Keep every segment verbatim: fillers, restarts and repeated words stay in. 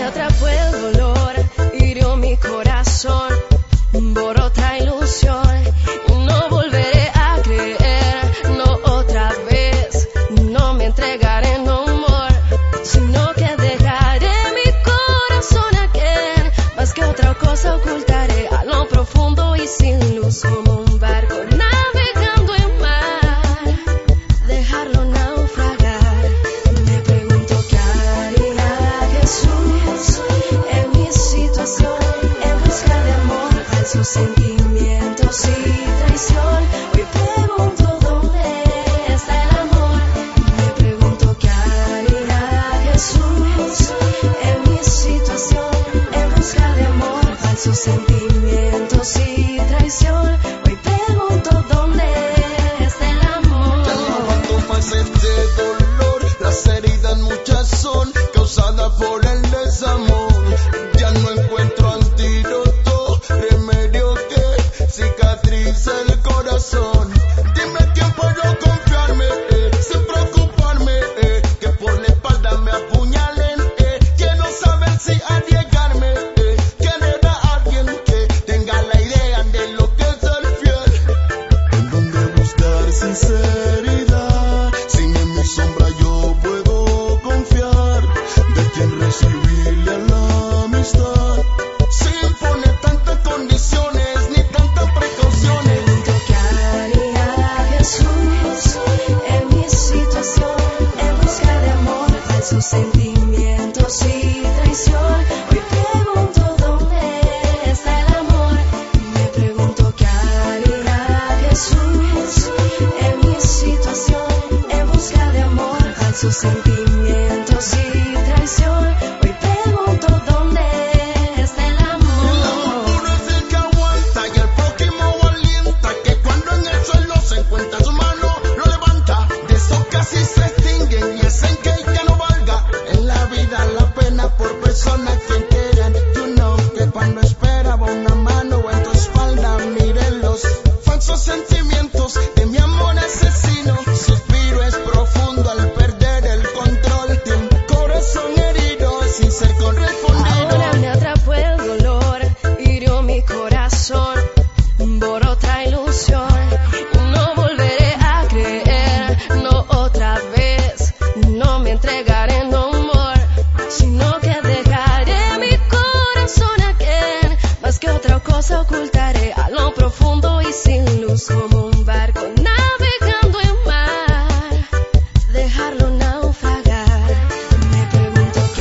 atrapó el dolor, hirió mi corazón, borró otra ilusión. No volveré a creer, no otra vez, no me entregaré no more, sino que dejaré mi corazón again. Más que otra cosa ocultaré a lo profundo y sin luz, como un barco navegando en mar, dejarlo naufragar. Me pregunto qué haría Jesús en mi situación, en busca de amor, falsos sentimientos y traición. Hoy pregunto dónde está el amor. Me pregunto qué haría Jesús en mi situación, en busca de amor, falsos sentimientos y traición. Hoy pregunto dónde está el amor. Ya lavando fases de dolor, las heridas muchas son causadas por el desamor. Ya no encuentro antídoto, remedio que cicatrice el corazón. Dime quién puedo confiarme, eh, sin preocuparme, eh, que por la espalda me apuñalen, eh, quiero saber si arriesgarme, eh, quién era alguien que tenga la idea de lo que es ser fiel. En donde buscar sinceridad, sin en mi sombra yo puedo confiar, de quien recibirle la amistad, sin poner tantas condiciones ni tantas precauciones. Pregunto qué haría Jesús en mi situación, en busca de amor, falsos sentimientos y traición. Hoy pregunto dónde está el amor. Me pregunto qué haría Jesús en mi situación, en busca de amor, falsos sentimientos y traición. Hoy pregunto dónde está el El amor amor. puro es el que aguanta y el prójimo alienta, que cuando en el suelo se encuentra su mano lo levanta. De esos casi se extinguen y es en que ya no valga en la vida la pena por personas que quieran. You know que cuando esperaba una mano en tu espalda, miren los falsos sentimientos de mi amor asesino. Suspiro es profundo al perder el control de un corazón herido sin ser correspondido. Ahora me atrapó el dolor, hirió mi corazón, borró otra ilusión. No volveré a creer, no otra vez, no me entregaré no more, sino que dejaré mi corazón again. Más que otra cosa ocultaré a lo profundo y sin luz, como un barco navegando en mar, dejarlo naufragar. Me pregunto qué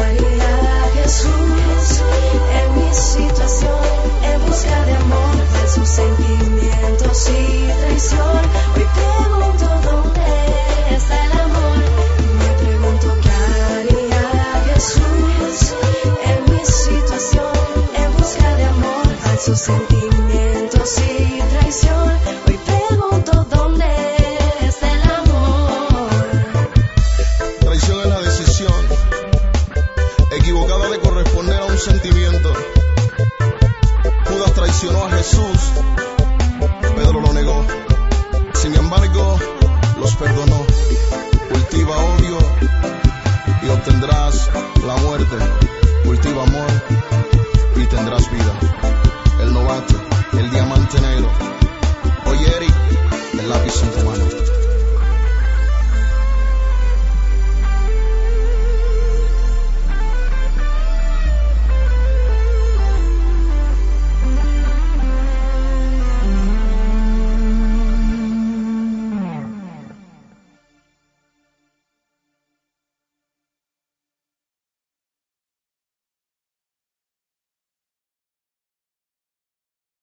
haría Jesús en mi situación, en busca de amor, falsos sentimientos y traición. Hoy pregunto dónde está el amor. Me pregunto qué haría Jesús en mi situación, en busca de amor, falsos sentimientos y traición. Hoy pregunto dónde está el amor. Traición es la decisión equivocada de corresponder a un sentimiento. Judas traicionó a Jesús, Pedro lo negó. Sin embargo, los perdonó. Cultiva odio y obtendrás la muerte.